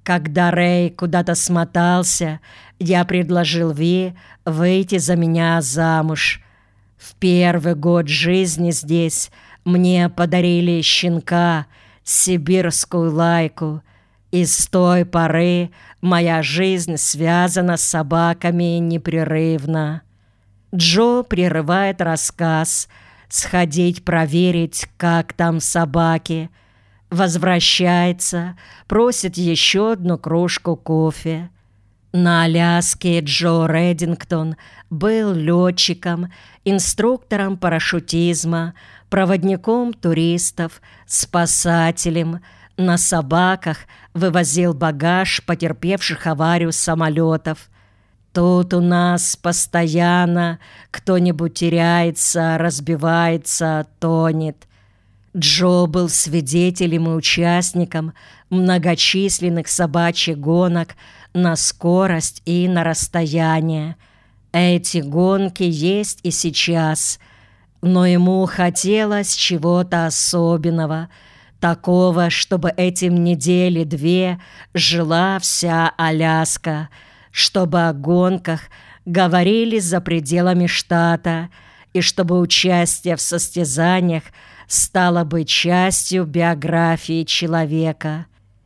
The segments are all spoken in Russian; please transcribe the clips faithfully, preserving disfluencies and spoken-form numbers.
Когда Рэй куда-то смотался, я предложил Ви выйти за меня замуж. В первый год жизни здесь мне подарили щенка, сибирскую лайку, и с той поры моя жизнь связана с собаками непрерывно. Джо прерывает рассказ, сходить проверить, как там собаки. Возвращается, просит еще одну кружку кофе. На Аляске Джо Реддингтон был летчиком, инструктором парашютизма, проводником туристов, спасателем. На собаках вывозил багаж потерпевших аварию самолетов. Тут у нас постоянно кто-нибудь теряется, разбивается, тонет. Джо был свидетелем и участником многочисленных собачьих гонок на скорость и на расстояние. Эти гонки есть и сейчас, но ему хотелось чего-то особенного, такого, чтобы этим недели-две жила вся Аляска, чтобы о гонках говорили за пределами штата и чтобы участие в состязаниях стало бы частью биографии человека.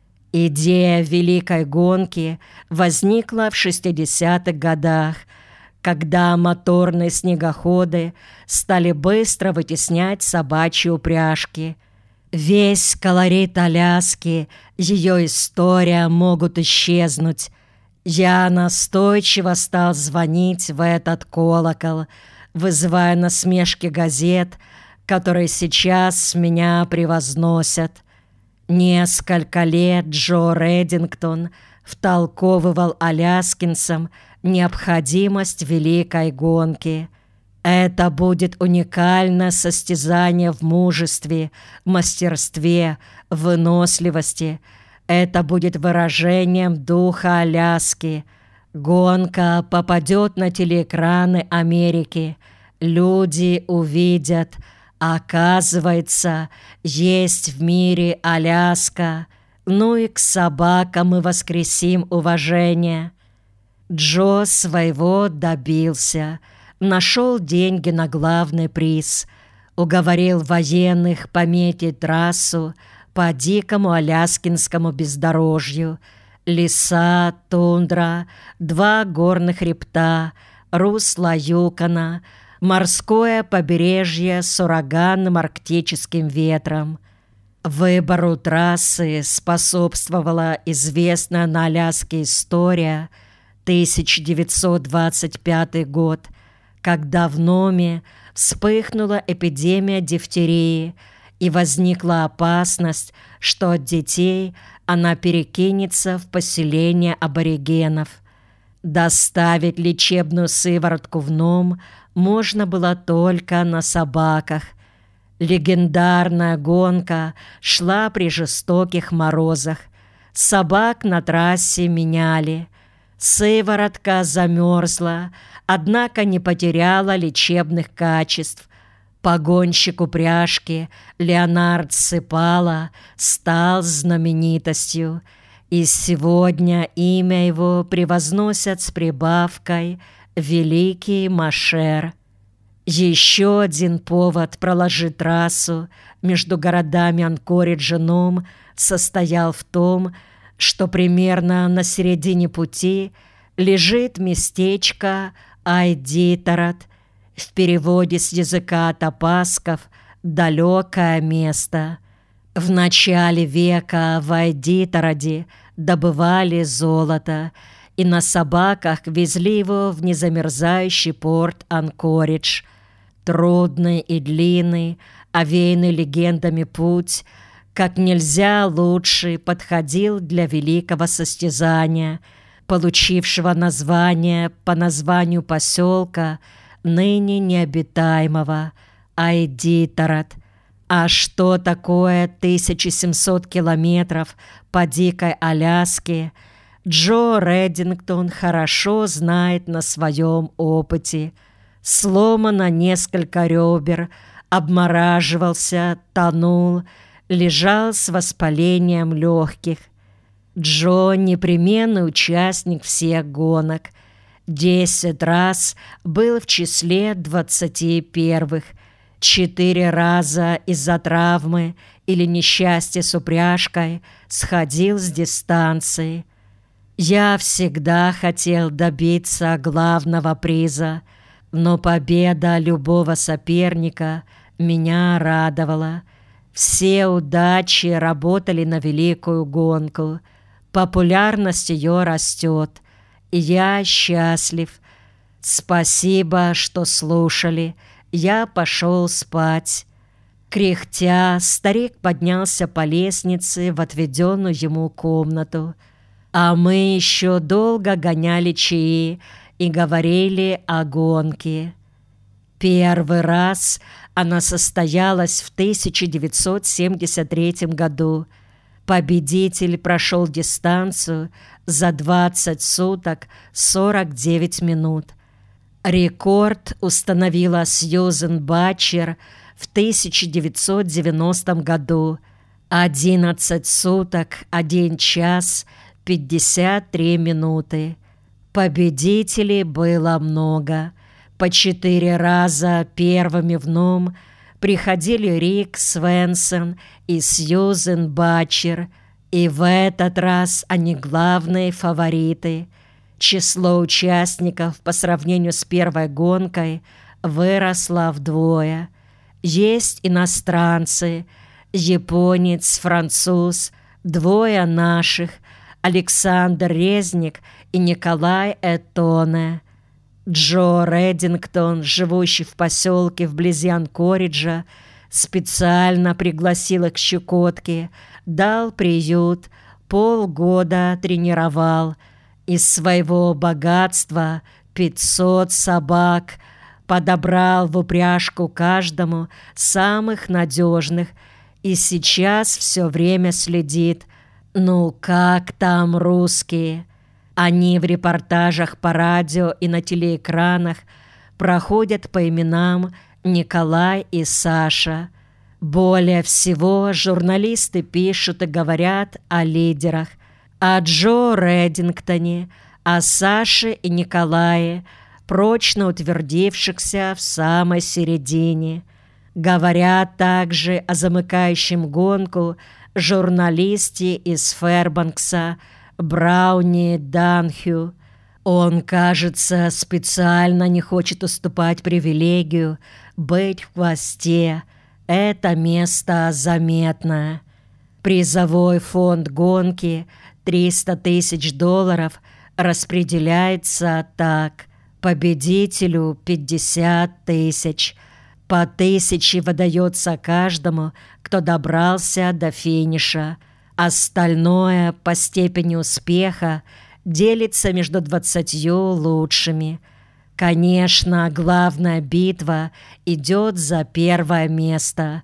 Идея Великой гонки возникла в шестидесятых годах, когда моторные снегоходы стали быстро вытеснять собачьи упряжки. Весь колорит Аляски, ее история могут исчезнуть. Я настойчиво стал звонить в этот колокол, вызывая насмешки газет, которые сейчас меня превозносят. Несколько лет Джо Реддингтон втолковывал аляскинцам необходимость великой гонки. Это будет уникальное состязание в мужестве, мастерстве, выносливости. Это будет выражением духа Аляски. Гонка попадет на телеэкраны Америки. Люди увидят. Оказывается, есть в мире Аляска. Ну и к собакам мы воскресим уважение. Джо своего добился. Нашел деньги на главный приз. Уговорил военных пометить трассу по дикому аляскинскому бездорожью. Леса, тундра, два горных хребта, русло Юкона, морское побережье с ураганным арктическим ветром. Выбору трассы способствовала известная на Аляске история тысяча девятьсот двадцать пятый год, когда в Номе вспыхнула эпидемия дифтерии и возникла опасность, что от детей она перекинется в поселение аборигенов. Доставить лечебную сыворотку в Ном можно было только на собаках. Легендарная гонка шла при жестоких морозах. Собак на трассе меняли. Сыворотка замерзла, однако не потеряла лечебных качеств. Погонщик упряжки Леонард Сыпала стал знаменитостью, и сегодня имя его превозносят с прибавкой «Великий Машер». Еще один повод проложить трассу между городами Анкоридж и Ном состоял в том, что примерно на середине пути лежит местечко Айдитарат, в переводе с языка тапасков «далекое место». В начале века в Айдитараде добывали золото и на собаках везли его в незамерзающий порт Анкоридж. Трудный и длинный, овеянный легендами путь как нельзя лучше подходил для великого состязания, получившего название по названию поселка, ныне необитаемого, Айдитарат. А что такое тысяча семьсот километров по дикой Аляске, Джо Реддингтон хорошо знает на своем опыте. Сломано несколько ребер, обмораживался, тонул, лежал с воспалением легких. Джо — непременный участник всех гонок. Десять раз был в числе двадцати первых. Четыре раза из-за травмы или несчастья с упряжкой сходил с дистанции. Я всегда хотел добиться главного приза, но победа любого соперника меня радовала. Все удачи работали на великую гонку. Популярность ее растет, и я счастлив. Спасибо, что слушали. Я пошел спать. Кряхтя, старик поднялся по лестнице в отведенную ему комнату. А мы еще долго гоняли чаи и говорили о гонке. Первый раз она состоялась в тысяча девятьсот семьдесят третьем году. Победитель прошел дистанцию за двадцать суток сорок девять минут. Рекорд установила Сьюзен Батчер в тысяча девятьсот девяностом году. одиннадцать суток, один час, пятьдесят три минуты. Победителей было много. По четыре раза первыми в ном приходили Рик Свенсон и Сьюзен Батчер, и в этот раз они главные фавориты. Число участников по сравнению с первой гонкой выросло вдвое. Есть иностранцы, японец, француз, двое наших, Александр Резник и Николай Этоне. Джо Редингтон, живущий в поселке вблизи Анкориджа, специально пригласил их к Чукотке, дал приют, полгода тренировал. Из своего богатства пятьсот собак подобрал в упряжку каждому самых надежных и сейчас все время следит. Ну как там русские? Они в репортажах по радио и на телеэкранах проходят по именам Николай и Саша. Более всего журналисты пишут и говорят о лидерах, о Джо Редингтоне, о Саше и Николае, прочно утвердившихся в самой середине. Говорят также о замыкающем гонку журналисте из Фэрбанкса Брауни Данхью. Он, кажется, специально не хочет уступать привилегию быть в хвосте. Это место заметно. Призовой фонд гонки триста тысяч долларов распределяется так: победителю пятьдесят тысяч. По тысяче выдается каждому, кто добрался до финиша. Остальное по степени успеха делится между двадцатью лучшими. Конечно, главная битва идет за первое место.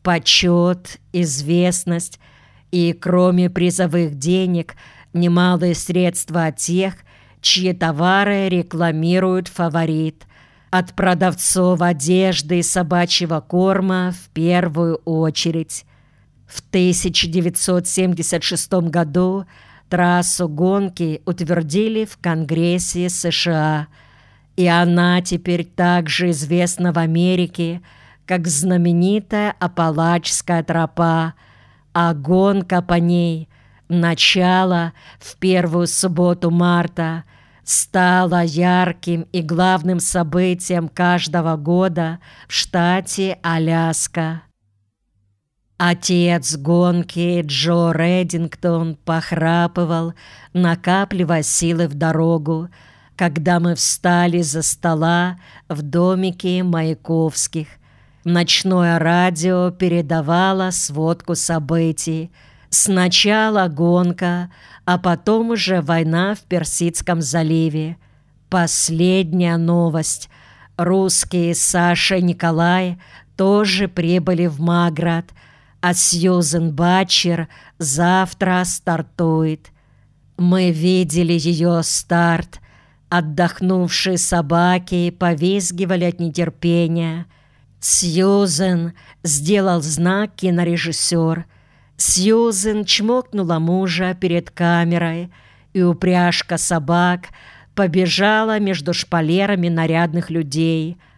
Почет, известность и, кроме призовых денег, немалые средства от тех, чьи товары рекламирует фаворит. От продавцов одежды и собачьего корма в первую очередь. В тысяча девятьсот семьдесят шестом году трассу гонки утвердили в Конгрессе США, и она теперь также известна в Америке, как знаменитая Апалачская тропа, а гонка по ней, начало в первую субботу марта, стала ярким и главным событием каждого года в штате Аляска. Отец гонки Джо Редингтон похрапывал, накапливая силы в дорогу, когда мы встали за стола в домике Маяковских. Ночное радио передавало сводку событий. Сначала гонка, а потом уже война в Персидском заливе. Последняя новость. Русские Саша и Николай тоже прибыли в Маград, а Сьюзен Батчер завтра стартует. Мы видели ее старт. Отдохнувшие собаки повизгивали от нетерпения. Сьюзен сделал знак кинорежиссер. Сьюзен чмокнула мужа перед камерой, и упряжка собак побежала между шпалерами нарядных людей,